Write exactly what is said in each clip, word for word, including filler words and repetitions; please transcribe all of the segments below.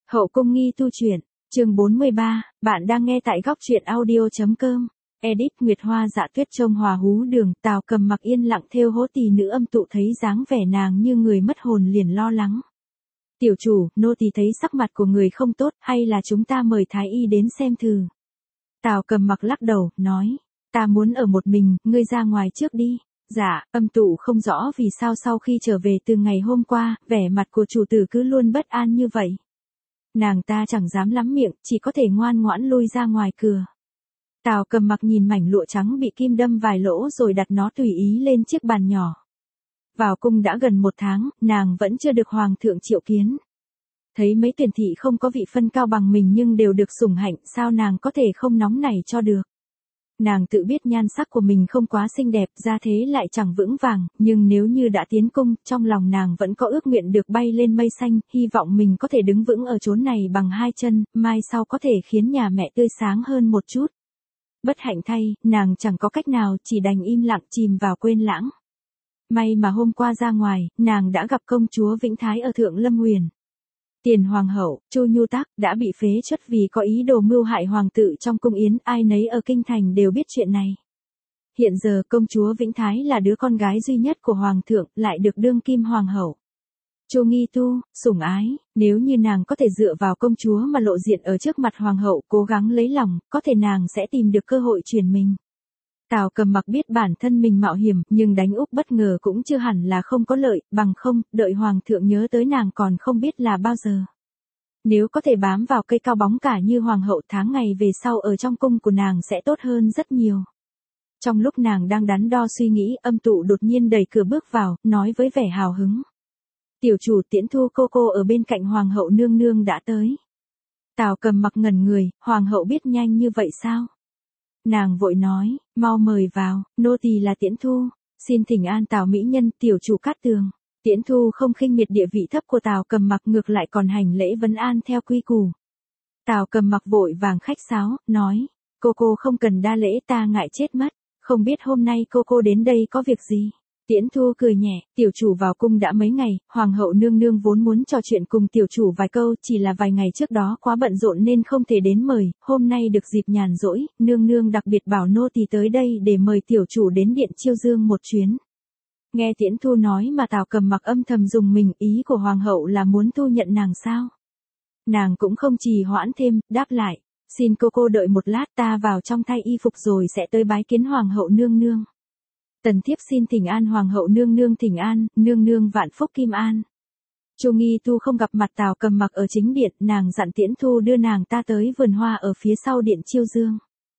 Hậu cung nghi tu truyện, chương bốn mươi ba, bạn đang nghe tại góc truyện audio.com. Edit Nguyệt Hoa Dạ Tuyết trông hòa hú đường, Tào Cầm Mặc yên lặng thêu hố tỳ nữ âm tụ thấy dáng vẻ nàng như người mất hồn liền lo lắng. Tiểu chủ, nô tỳ thấy sắc mặt của người không tốt, hay là chúng ta mời thái y đến xem thử. Tào Cầm Mặc lắc đầu, nói, ta muốn ở một mình, ngươi ra ngoài trước đi. Dạ, âm tụ không rõ vì sao sau khi trở về từ ngày hôm qua, vẻ mặt của chủ tử cứ luôn bất an như vậy. Nàng ta chẳng dám lắm miệng, chỉ có thể ngoan ngoãn lui ra ngoài cửa. Tào Cầm Mặc nhìn mảnh lụa trắng bị kim đâm vài lỗ rồi đặt nó tùy ý lên chiếc bàn nhỏ. Vào cung đã gần một tháng, nàng vẫn chưa được hoàng thượng triệu kiến. Thấy mấy tuyển thị không có vị phân cao bằng mình nhưng đều được sủng hạnh, sao nàng có thể không nóng nảy cho được. Nàng tự biết nhan sắc của mình không quá xinh đẹp, ra thế lại chẳng vững vàng, nhưng nếu như đã tiến cung, trong lòng nàng vẫn có ước nguyện được bay lên mây xanh, hy vọng mình có thể đứng vững ở chốn này bằng hai chân, mai sau có thể khiến nhà mẹ tươi sáng hơn một chút. Bất hạnh thay, nàng chẳng có cách nào, chỉ đành im lặng chìm vào quên lãng. May mà hôm qua ra ngoài, nàng đã gặp công chúa Vĩnh Thái ở Thượng Lâm Huyền. Tiền hoàng hậu, Chu Nhu Tác, đã bị phế truất vì có ý đồ mưu hại hoàng tử trong cung yến, ai nấy ở kinh thành đều biết chuyện này. Hiện giờ công chúa Vĩnh Thái là đứa con gái duy nhất của hoàng thượng, lại được đương kim hoàng hậu. Chu Nghi Tu, sủng ái, nếu như nàng có thể dựa vào công chúa mà lộ diện ở trước mặt hoàng hậu, cố gắng lấy lòng, có thể nàng sẽ tìm được cơ hội chuyển mình. Tào Cầm Mặc biết bản thân mình mạo hiểm, nhưng đánh úp bất ngờ cũng chưa hẳn là không có lợi, bằng không, đợi hoàng thượng nhớ tới nàng còn không biết là bao giờ. Nếu có thể bám vào cây cao bóng cả như hoàng hậu, tháng ngày về sau ở trong cung của nàng sẽ tốt hơn rất nhiều. Trong lúc nàng đang đắn đo suy nghĩ, âm tụ đột nhiên đẩy cửa bước vào, nói với vẻ hào hứng. Tiểu chủ Tiễn Thu cô cô ở bên cạnh hoàng hậu nương nương đã tới. Tào Cầm Mặc ngẩn người, hoàng hậu biết nhanh như vậy sao? Nàng vội nói, mau mời vào, nô tỳ là Tiễn Thu, xin thỉnh an Tào mỹ nhân, tiểu chủ Cát Tường. Tiễn Thu không khinh miệt địa vị thấp của Tào Cầm Mặc, ngược lại còn hành lễ vấn an theo quy củ. Tào Cầm Mặc vội vàng khách sáo, nói, cô cô không cần đa lễ, ta ngại chết mất, không biết hôm nay cô cô đến đây có việc gì. Tiễn Thu cười nhẹ, tiểu chủ vào cung đã mấy ngày, hoàng hậu nương nương vốn muốn trò chuyện cùng tiểu chủ vài câu, chỉ là vài ngày trước đó quá bận rộn nên không thể đến mời, hôm nay được dịp nhàn rỗi, nương nương đặc biệt bảo nô tỳ tới đây để mời tiểu chủ đến điện Chiêu Dương một chuyến. Nghe Tiễn Thu nói mà Tào Cầm Mặc âm thầm dùng mình, ý của hoàng hậu là muốn thu nhận nàng sao? Nàng cũng không trì hoãn thêm, đáp lại, xin cô cô đợi một lát, ta vào trong thay y phục rồi sẽ tới bái kiến hoàng hậu nương nương. Tần thiếp xin thỉnh an hoàng hậu nương nương, thỉnh an, nương nương vạn phúc kim an. Chu Nghi Tu không gặp mặt Tào Cầm Mặc ở chính điện, nàng dặn Tiễn Thu đưa nàng ta tới vườn hoa ở phía sau điện Chiêu Dương.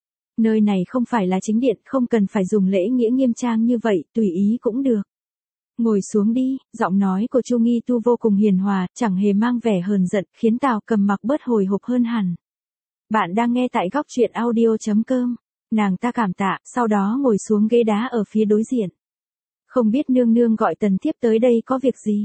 Nơi này không phải là chính điện, không cần phải dùng lễ nghĩa nghiêm trang như vậy, tùy ý cũng được. Ngồi xuống đi, giọng nói của Chu Nghi Tu vô cùng hiền hòa, chẳng hề mang vẻ hờn giận, khiến Tào Cầm Mặc bớt hồi hộp hơn hẳn. Bạn đang nghe tại góc truyện audio.com. Nàng ta cảm tạ, sau đó ngồi xuống ghế đá ở phía đối diện. Không biết nương nương gọi tần thiếp tới đây có việc gì?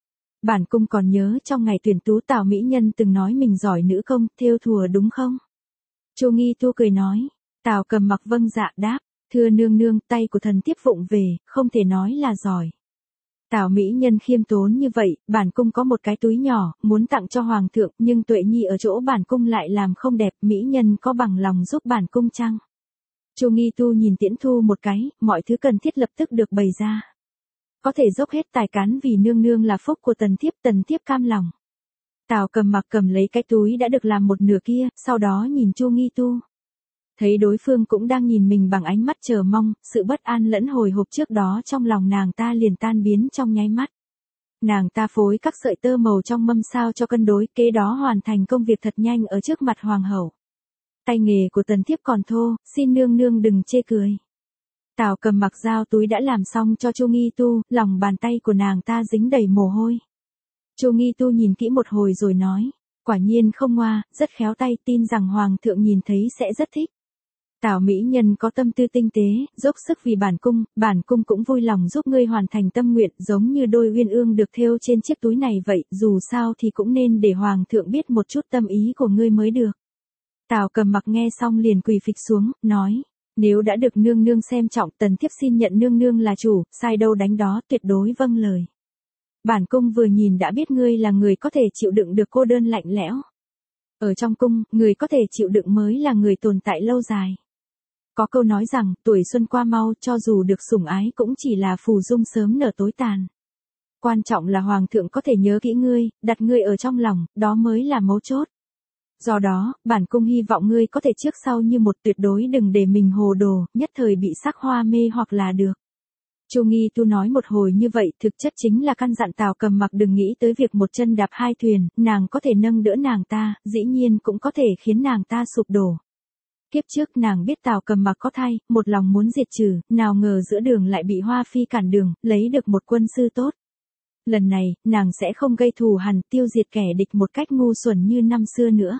Bản cung còn nhớ trong ngày tuyển tú Tào mỹ nhân từng nói mình giỏi nữ công, thêu thùa đúng không? Chu Nghi Tu cười nói. Tào Cầm Mặc vâng dạ đáp, thưa nương nương, tay của thần thiếp vụng về, không thể nói là giỏi. Tào mỹ nhân khiêm tốn như vậy, bản cung có một cái túi nhỏ, muốn tặng cho hoàng thượng, nhưng Tuệ Nhi ở chỗ bản cung lại làm không đẹp, mỹ nhân có bằng lòng giúp bản cung chăng? Chu Nghi Tu nhìn Tiễn Thu một cái, mọi thứ cần thiết lập tức được bày ra. Có thể dốc hết tài cán vì nương nương là phúc của tần thiếp, tần thiếp cam lòng. Tào Cầm Mặc cầm lấy cái túi đã được làm một nửa kia, sau đó nhìn Chu Nghi Tu. Thấy đối phương cũng đang nhìn mình bằng ánh mắt chờ mong, sự bất an lẫn hồi hộp trước đó trong lòng nàng ta liền tan biến trong nháy mắt. Nàng ta phối các sợi tơ màu trong mâm sao cho cân đối, kế đó hoàn thành công việc thật nhanh ở trước mặt hoàng hậu. Tay nghề của tần thiếp còn thô, xin nương nương đừng chê cười. Tào Cầm Mặc giao túi đã làm xong cho Chu Nghi Tu, lòng bàn tay của nàng ta dính đầy mồ hôi. Chu Nghi Tu nhìn kỹ một hồi rồi nói, quả nhiên không ngoa, rất khéo tay, tin rằng hoàng thượng nhìn thấy sẽ rất thích. Tào mỹ nhân có tâm tư tinh tế, dốc sức vì bản cung, bản cung cũng vui lòng giúp ngươi hoàn thành tâm nguyện, giống như đôi uyên ương được thêu trên chiếc túi này vậy, dù sao thì cũng nên để hoàng thượng biết một chút tâm ý của ngươi mới được. Tào Cầm Mặc nghe xong liền quỳ phịch xuống, nói, nếu đã được nương nương xem trọng, tần thiếp xin nhận nương nương là chủ, sai đâu đánh đó, tuyệt đối vâng lời. Bản cung vừa nhìn đã biết ngươi là người có thể chịu đựng được cô đơn lạnh lẽo. Ở trong cung, người có thể chịu đựng mới là người tồn tại lâu dài. Có câu nói rằng, tuổi xuân qua mau, cho dù được sủng ái cũng chỉ là phù dung sớm nở tối tàn. Quan trọng là hoàng thượng có thể nhớ kỹ ngươi, đặt ngươi ở trong lòng, đó mới là mấu chốt. Do đó, bản cung hy vọng ngươi có thể trước sau như một, tuyệt đối đừng để mình hồ đồ, nhất thời bị sắc hoa mê hoặc là được. Chu Nghi Tu nói một hồi như vậy, thực chất chính là căn dặn Tào Cầm Mặc đừng nghĩ tới việc một chân đạp hai thuyền, nàng có thể nâng đỡ nàng ta, dĩ nhiên cũng có thể khiến nàng ta sụp đổ. Kiếp trước nàng biết Tào Cầm Mặc có thai, một lòng muốn diệt trừ, nào ngờ giữa đường lại bị Hoa Phi cản đường, lấy được một quân sư tốt. Lần này, nàng sẽ không gây thù hằn, tiêu diệt kẻ địch một cách ngu xuẩn như năm xưa nữa.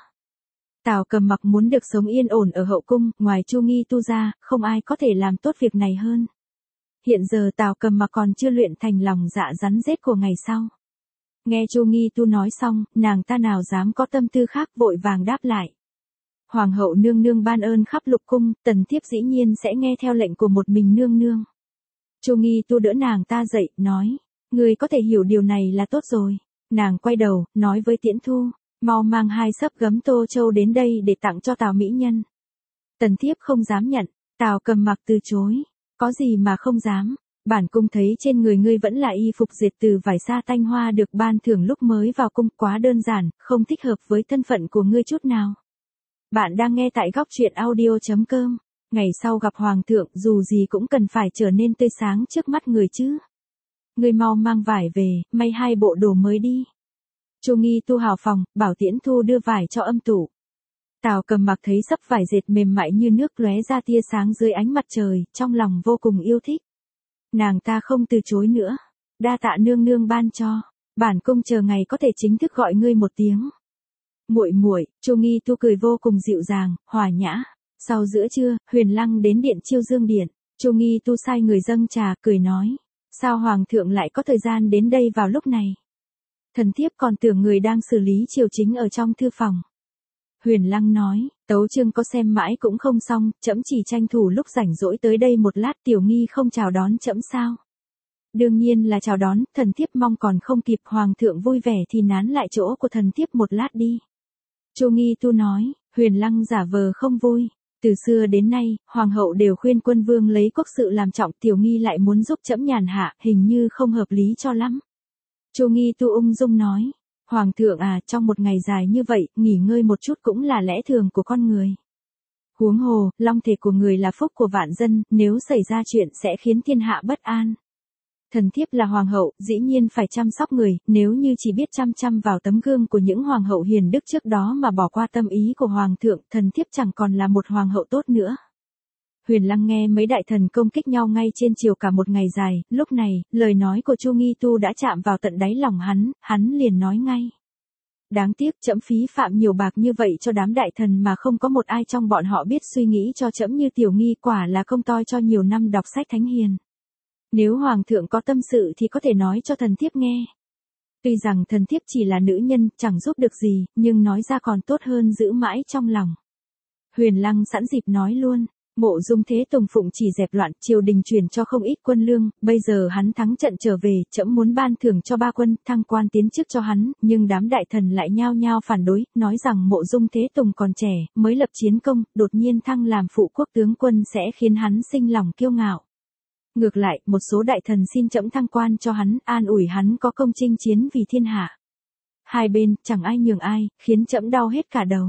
Tào Cầm Mặc muốn được sống yên ổn ở hậu cung, ngoài Chu Nghi Tu ra, không ai có thể làm tốt việc này hơn. Hiện giờ Tào Cầm Mặc còn chưa luyện thành lòng dạ rắn rết của ngày sau. Nghe Chu Nghi Tu nói xong, nàng ta nào dám có tâm tư khác, vội vàng đáp lại. Hoàng hậu nương nương ban ơn khắp lục cung, tần thiếp dĩ nhiên sẽ nghe theo lệnh của một mình nương nương. Chu Nghi Tu đỡ nàng ta dậy, nói, người có thể hiểu điều này là tốt rồi. Nàng quay đầu, nói với Tiễn Thu, mau mang hai xấp gấm tô châu đến đây để tặng cho Tào mỹ nhân. Tần thiếp không dám nhận, Tào Cầm Mặc từ chối. Có gì mà không dám, bản cung thấy trên người ngươi vẫn là y phục dệt từ vải sa tanh hoa được ban thưởng lúc mới vào cung, quá đơn giản, không thích hợp với thân phận của ngươi chút nào. Bạn đang nghe tại góc truyện audio chấm com. Ngày sau gặp hoàng thượng, dù gì cũng cần phải trở nên tươi sáng trước mắt người chứ. Ngươi mau mang vải về, may hai bộ đồ mới đi. Chu Nghi Tu hào phòng, bảo Tiễn Thu đưa vải cho âm tủ. Tào Cầm Mặc thấy sấp vải dệt mềm mại như nước lóe ra tia sáng dưới ánh mặt trời, trong lòng vô cùng yêu thích. Nàng ta không từ chối nữa. Đa tạ nương nương ban cho, bản cung chờ ngày có thể chính thức gọi ngươi một tiếng. Muội muội, Chu Nghi Tu cười vô cùng dịu dàng, hòa nhã. Sau giữa trưa, Huyền Lăng đến điện Chiêu Dương điện, Chu Nghi Tu sai người dâng trà, cười nói, sao hoàng thượng lại có thời gian đến đây vào lúc này? Thần thiếp còn tưởng người đang xử lý triều chính ở trong thư phòng. Huyền Lăng nói, tấu chương có xem mãi cũng không xong, trẫm chỉ tranh thủ lúc rảnh rỗi tới đây một lát, Tiểu Nghi không chào đón trẫm sao? Đương nhiên là chào đón, thần thiếp mong còn không kịp, hoàng thượng vui vẻ thì nán lại chỗ của thần thiếp một lát đi. Chu Nghi Tu nói, Huyền Lăng giả vờ không vui. Từ xưa đến nay, hoàng hậu đều khuyên quân vương lấy quốc sự làm trọng, Tiểu Nghi lại muốn giúp trẫm nhàn hạ, hình như không hợp lý cho lắm. Chu Nghi Tu ung dung nói, hoàng thượng à, trong một ngày dài như vậy, nghỉ ngơi một chút cũng là lẽ thường của con người. Huống hồ, long thể của người là phúc của vạn dân, nếu xảy ra chuyện sẽ khiến thiên hạ bất an. Thần thiếp là hoàng hậu, dĩ nhiên phải chăm sóc người, nếu như chỉ biết chăm chăm vào tấm gương của những hoàng hậu hiền đức trước đó mà bỏ qua tâm ý của hoàng thượng, thần thiếp chẳng còn là một hoàng hậu tốt nữa. Huyền Lăng nghe mấy đại thần công kích nhau ngay trên triều cả một ngày dài, lúc này, lời nói của Chu Nghi Tu đã chạm vào tận đáy lòng hắn, hắn liền nói ngay. Đáng tiếc trẫm phí phạm nhiều bạc như vậy cho đám đại thần mà không có một ai trong bọn họ biết suy nghĩ cho trẫm như Tiểu Nghi, quả là công toi cho nhiều năm đọc sách thánh hiền. Nếu hoàng thượng có tâm sự thì có thể nói cho thần thiếp nghe. Tuy rằng thần thiếp chỉ là nữ nhân, chẳng giúp được gì, nhưng nói ra còn tốt hơn giữ mãi trong lòng. Huyền Lăng sẵn dịp nói luôn, Mộ Dung Thế Tùng phụng chỉ dẹp loạn, triều đình truyền cho không ít quân lương, bây giờ hắn thắng trận trở về, trẫm muốn ban thưởng cho ba quân, thăng quan tiến chức cho hắn, nhưng đám đại thần lại nhao nhao phản đối, nói rằng Mộ Dung Thế Tùng còn trẻ, mới lập chiến công, đột nhiên thăng làm phụ quốc tướng quân sẽ khiến hắn sinh lòng kiêu ngạo. Ngược lại, một số đại thần xin trẫm thăng quan cho hắn, an ủi hắn có công chinh chiến vì thiên hạ. Hai bên, chẳng ai nhường ai, khiến trẫm đau hết cả đầu.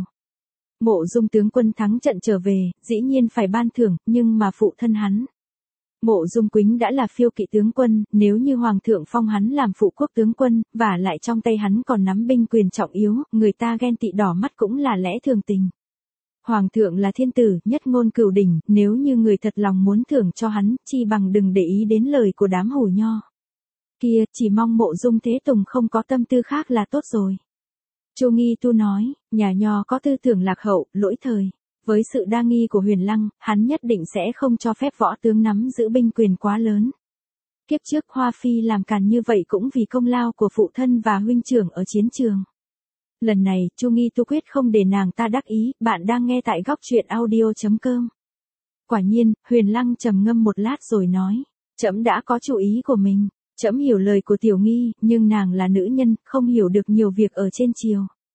Mộ Dung tướng quân thắng trận trở về, dĩ nhiên phải ban thưởng, nhưng mà phụ thân hắn. Mộ Dung Quýnh đã là phiêu kỵ tướng quân, nếu như hoàng thượng phong hắn làm phụ quốc tướng quân, và lại trong tay hắn còn nắm binh quyền trọng yếu, người ta ghen tị đỏ mắt cũng là lẽ thường tình. Hoàng thượng là thiên tử, nhất ngôn cửu đỉnh, nếu như người thật lòng muốn thưởng cho hắn, chi bằng đừng để ý đến lời của đám hủ nho. Kia, chỉ mong Mộ Dung Thế Tùng không có tâm tư khác là tốt rồi. Chu Nghi Tu nói, nhà nho có tư tưởng lạc hậu, lỗi thời. Với sự đa nghi của Huyền Lăng, hắn nhất định sẽ không cho phép võ tướng nắm giữ binh quyền quá lớn. Kiếp trước Hoa Phi làm càn như vậy cũng vì công lao của phụ thân và huynh trưởng ở chiến trường. Lần này, Chu Nghi Tu quyết không để nàng ta đắc ý, bạn đang nghe tại góc truyện audio chấm com. Quả nhiên, Huyền Lăng trầm ngâm một lát rồi nói, trẫm đã có chủ ý của mình. Trẫm hiểu lời của Tiểu Nghi, nhưng nàng là nữ nhân, không hiểu được nhiều việc ở trên triều.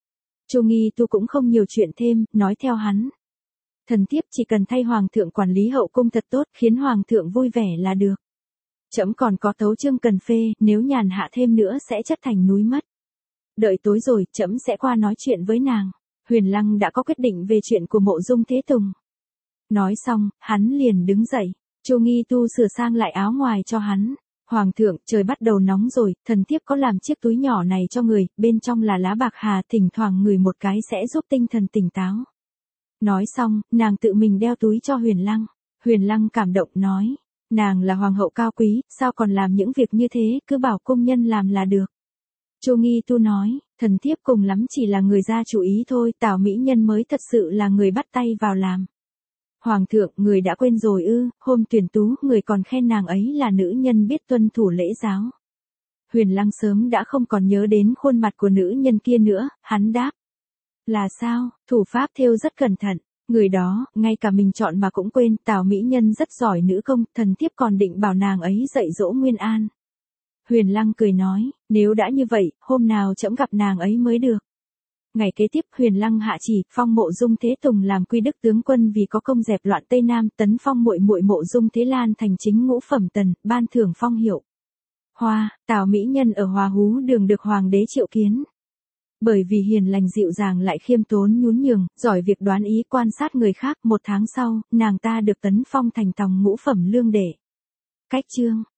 Chu Nghi Tu cũng không nhiều chuyện thêm, nói theo hắn. Thần thiếp chỉ cần thay hoàng thượng quản lý hậu cung thật tốt, khiến hoàng thượng vui vẻ là được. Trẫm còn có tấu chương cần phê, nếu nhàn hạ thêm nữa sẽ chất thành núi mất. Đợi tối rồi, trẫm sẽ qua nói chuyện với nàng. Huyền Lăng đã có quyết định về chuyện của Mộ Dung Thế Tùng. Nói xong, hắn liền đứng dậy. Chu Nghi Tu sửa sang lại áo ngoài cho hắn. Hoàng thượng, trời bắt đầu nóng rồi, thần thiếp có làm chiếc túi nhỏ này cho người, bên trong là lá bạc hà, thỉnh thoảng ngửi một cái sẽ giúp tinh thần tỉnh táo. Nói xong, nàng tự mình đeo túi cho Huyền Lăng. Huyền Lăng cảm động nói, nàng là hoàng hậu cao quý, sao còn làm những việc như thế, cứ bảo cung nhân làm là được. Chu Nghi Tu nói, thần thiếp cùng lắm chỉ là người ra chủ ý thôi, Tào mỹ nhân mới thật sự là người bắt tay vào làm. Hoàng thượng, người đã quên rồi ư, hôm tuyển tú, người còn khen nàng ấy là nữ nhân biết tuân thủ lễ giáo. Huyền Lăng sớm đã không còn nhớ đến khuôn mặt của nữ nhân kia nữa, hắn đáp. Là sao, thủ pháp thêu rất cẩn thận, người đó, ngay cả mình chọn mà cũng quên, Tào mỹ nhân rất giỏi nữ công, thần thiếp còn định bảo nàng ấy dạy dỗ Nguyên An. Huyền Lăng cười nói, nếu đã như vậy, hôm nào trẫm gặp nàng ấy mới được. Ngày kế tiếp, Huyền Lăng hạ chỉ phong Mộ Dung Thế Tùng làm quy đức tướng quân vì có công dẹp loạn Tây Nam, tấn phong muội muội Mộ Dung Thế Lan thành chính ngũ phẩm tần, ban thưởng phong hiệu Hoa. Tào mỹ nhân ở Hòa Hú Đường được hoàng đế triệu kiến. Bởi vì hiền lành dịu dàng lại khiêm tốn nhún nhường, giỏi việc đoán ý quan sát người khác, một tháng sau, nàng ta được tấn phong thành tòng ngũ phẩm lương đệ. Cách chương